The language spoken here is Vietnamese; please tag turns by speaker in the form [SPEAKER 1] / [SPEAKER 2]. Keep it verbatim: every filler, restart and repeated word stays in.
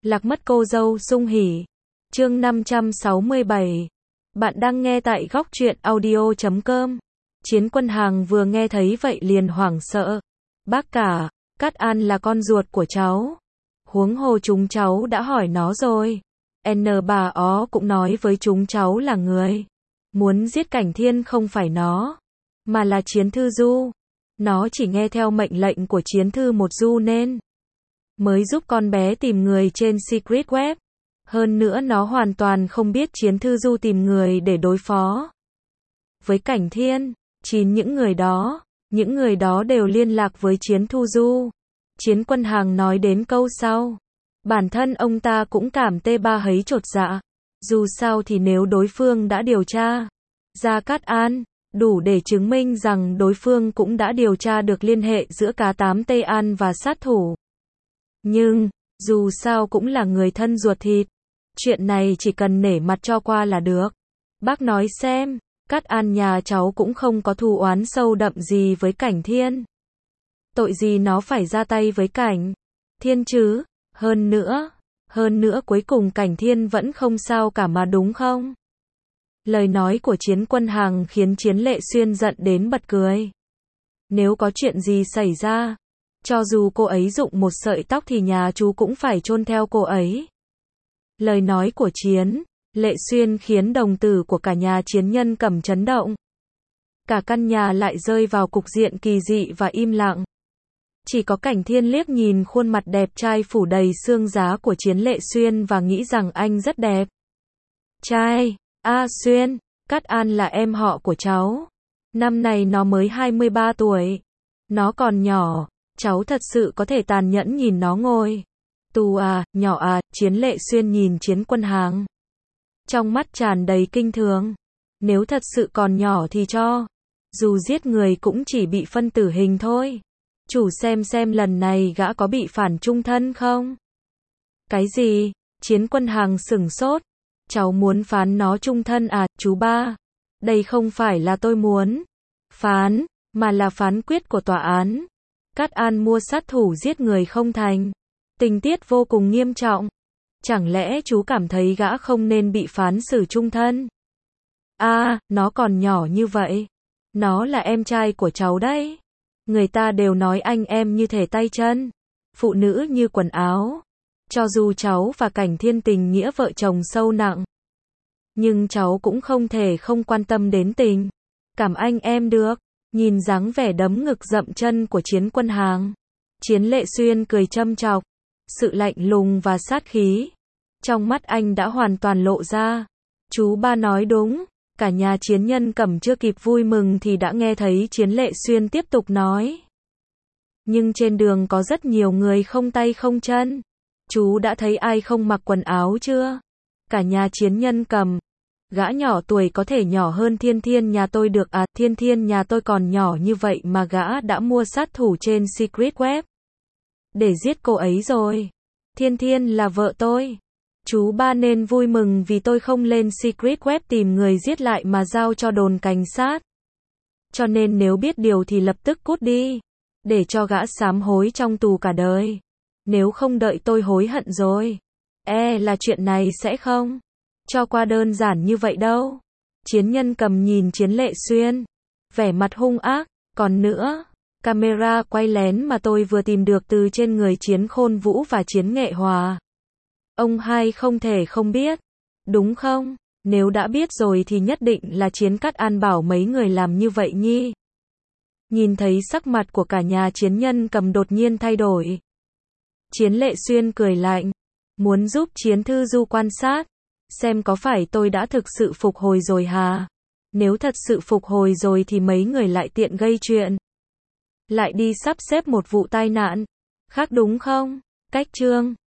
[SPEAKER 1] Lạc mất cô dâu sung hỉ. Chương năm trăm sáu mươi bảy. Bạn đang nghe tại góc truyện audio chấm com. Chiến Quân Hàng vừa nghe thấy vậy liền hoảng sợ. Bác cả, Cát An là con ruột của cháu. Huống hồ chúng cháu đã hỏi nó rồi. N bà ó cũng nói với chúng cháu là người muốn giết Cảnh Thiên không phải nó, mà là Chiến Thư Du. Nó chỉ nghe theo mệnh lệnh của Chiến Thư một Du nên mới giúp con bé tìm người trên Secret Web. Hơn nữa nó hoàn toàn không biết Chiến Thư Du tìm người để đối phó với Cảnh Thiên. Chín những người đó, những người đó đều liên lạc với Chiến Thư Du. Chiến Quân Hàng nói đến câu sau. Bản thân ông ta cũng cảm tê ba hấy chột dạ. Dù sao thì nếu đối phương đã điều tra ra Cát An, đủ để chứng minh rằng đối phương cũng đã điều tra được liên hệ giữa cá tám Tây An và sát thủ. Nhưng, dù sao cũng là người thân ruột thịt. Chuyện này chỉ cần nể mặt cho qua là được. Bác nói xem, Cát An nhà cháu cũng không có thù oán sâu đậm gì với Cảnh Thiên. Tội gì nó phải ra tay với Cảnh Thiên chứ? Hơn nữa, hơn nữa cuối cùng Cảnh Thiên vẫn không sao cả mà đúng không? Lời nói của Chiến Quân Hàng khiến Chiến Lệ Xuyên giận đến bật cười. Nếu có chuyện gì xảy ra, cho dù cô ấy rụng một sợi tóc thì nhà chú cũng phải chôn theo cô ấy. Lời nói của Chiến Lệ Xuyên khiến đồng tử của cả nhà Chiến Nhân Cầm chấn động. Cả căn nhà lại rơi vào cục diện kỳ dị và im lặng. Chỉ có Cảnh Thiên liếc nhìn khuôn mặt đẹp trai phủ đầy xương giá của Chiến Lệ Xuyên và nghĩ rằng anh rất đẹp trai. A Xuyên, Cát An là em họ của cháu. Năm này nó mới hai mươi ba tuổi. Nó còn nhỏ, cháu thật sự có thể tàn nhẫn nhìn nó ngồi tù à, nhỏ à? Chiến Lệ Xuyên nhìn Chiến Quân Hàng, trong mắt tràn đầy kinh thường. Nếu thật sự còn nhỏ thì cho dù giết người cũng chỉ bị phân tử hình thôi. Chủ xem xem lần này gã có bị phản chung thân không? Cái gì? Chiến Quân Hàng sửng sốt. Cháu muốn phán nó chung thân à, chú ba? Đây không phải là tôi muốn phán, mà là phán quyết của tòa án. Cát An mua sát thủ giết người không thành. Tình tiết vô cùng nghiêm trọng. Chẳng lẽ chú cảm thấy gã không nên bị phán xử chung thân? À, nó còn nhỏ như vậy. Nó là em trai của cháu đấy. Người ta đều nói anh em như thể tay chân, phụ nữ như quần áo. Cho dù cháu và Cảnh Thiên tình nghĩa vợ chồng sâu nặng, nhưng cháu cũng không thể không quan tâm đến tình cảm anh em được. Nhìn dáng vẻ đấm ngực dậm chân của Chiến Quân Hàng, Chiến Lệ Xuyên cười châm chọc. Sự lạnh lùng và sát khí trong mắt anh đã hoàn toàn lộ ra. Chú ba nói đúng. Cả nhà Chiến Nhân Cầm chưa kịp vui mừng thì đã nghe thấy Chiến Lệ Xuyên tiếp tục nói. Nhưng trên đường có rất nhiều người không tay không chân. Chú đã thấy ai không mặc quần áo chưa? Cả nhà Chiến Nhân Cầm. Gã nhỏ tuổi có thể nhỏ hơn Thiên Thiên nhà tôi được à? Thiên Thiên nhà tôi còn nhỏ như vậy mà gã đã mua sát thủ trên Secret Web để giết cô ấy rồi. Thiên Thiên là vợ tôi. Chú ba nên vui mừng vì tôi không lên Secret Web tìm người giết lại mà giao cho đồn cảnh sát. Cho nên nếu biết điều thì lập tức cút đi, để cho gã sám hối trong tù cả đời. Nếu không đợi tôi hối hận rồi, e là chuyện này sẽ không cho qua đơn giản như vậy đâu. Chiến Nhân Cầm nhìn Chiến Lệ Xuyên, vẻ mặt hung ác. Còn nữa, camera quay lén mà tôi vừa tìm được từ trên người Chiến Khôn Vũ và Chiến Nghệ Hòa, ông hai không thể không biết, đúng không? Nếu đã biết rồi thì nhất định là Chiến Cát An bảo mấy người làm như vậy nhi. Nhìn thấy sắc mặt của cả nhà Chiến Nhân Cầm đột nhiên thay đổi, Chiến Lệ Xuyên cười lạnh, muốn giúp Chiến Thư Du quan sát, xem có phải tôi đã thực sự phục hồi rồi hà? Nếu thật sự phục hồi rồi thì mấy người lại tiện gây chuyện, lại đi sắp xếp một vụ tai nạn khác đúng không? Cách chương